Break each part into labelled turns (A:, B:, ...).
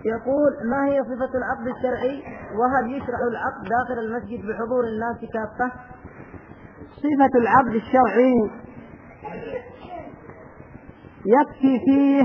A: يقول: ما هي صفة العقد الشرعي؟ وهل يشرع العقد داخل المسجد بحضور الناس كافة؟
B: صفة العقد الشرعي يكفي فيه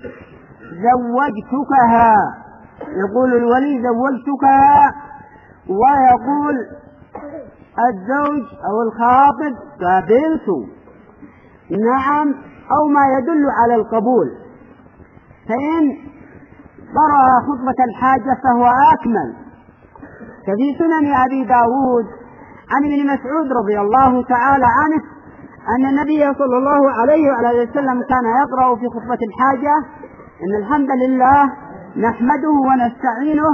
B: زوجتكها، يقول الولي زوجتكها، ويقول الزوج أو الخاطب قابلت، نعم، أو ما يدل على القبول. فإن قرأ خطبة الحاجة فهو أكمل. ففي سنن أبي داود عن ابن مسعود رضي الله تعالى عنه أن النبي صلى الله عليه وعلى وسلم كان يقرأ في خطبة الحاجة: إن الحمد لله نحمده ونستعينه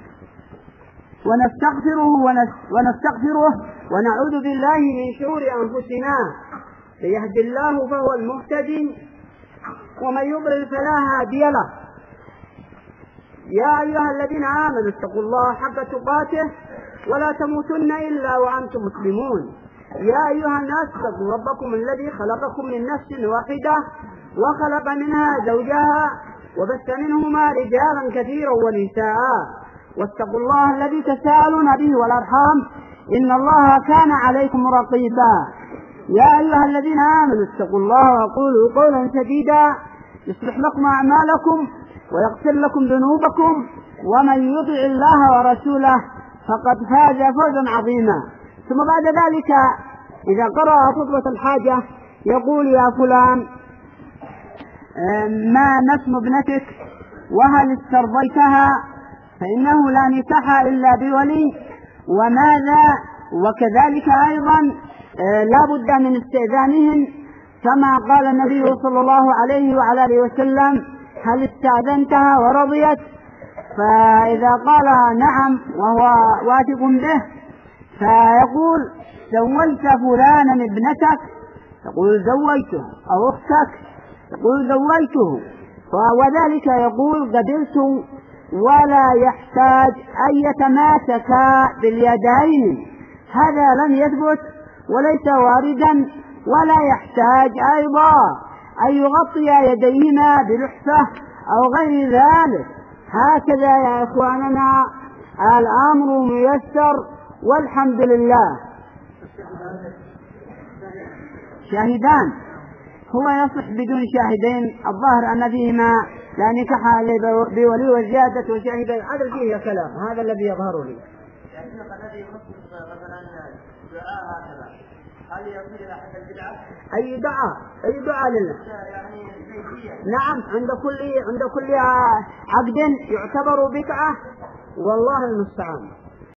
B: ونستغفره ونعوذ بالله من شرور أنفسنا، فيهدي الله فهو المهتدي ومن يضلل فلا هادي له. يا أيها الذين آمنوا اتقوا الله حق تقاته ولا تموتن إلا وأنتم مسلمون. يا أيها الناس اتقوا ربكم الذي خلقكم من نفس واحدة وخلق منها زوجها وبث منهما رجالا كثيرا ونساء، واتقوا الله الذي تساءلون به والأرحام إن الله كان عليكم رقيبا. يا أيها الذين آمنوا اتقوا الله وقولوا قولا سديدا يصلح لكم أعمالكم ويغفر لكم ذنوبكم، ومن يطع الله ورسوله فقد فاز فوزا عظيما. ثم بعد ذلك إذا قرأ خطبة الحاجة يقول: يا فلان، ما اسم ابنتك وهل استرضيتها؟ فإنه لا نكاح إلا بولي، وماذا؟ وكذلك أيضا لا بد من استئذانهم، كما قال النبي صلى الله عليه وعلى آله وسلم: هل استأذنتها ورضيت؟ فإذا قال نعم وهو واثق به فيقول: زوجت فلانا ابنتك؟ يقول: زوجته. أو أختك؟ يقول: زوجته. وذلك يقول: قبلت، ولا يحتاج أن يتماسكا باليدين، هذا لم يثبت وليس واردا، ولا يحتاج أيضا أن يغطي يديهما بلحفة أو غير ذلك. هكذا يا إخواننا الأمر ميسر والحمد لله. شاهدان هو يصح بدون شاهدين، الظاهر أن فيهما لا نكاح بولي وزيادة وشاهد العدل فيه كلام، هذا الذي يظهر لي.
C: الذي يخصص مثلا دعاء هكذا هل يصير إلى حد البدعة؟
B: أي دعاء لله
C: يعني
B: نعم، عند كل عقد يعتبر بدعة، والله المستعان.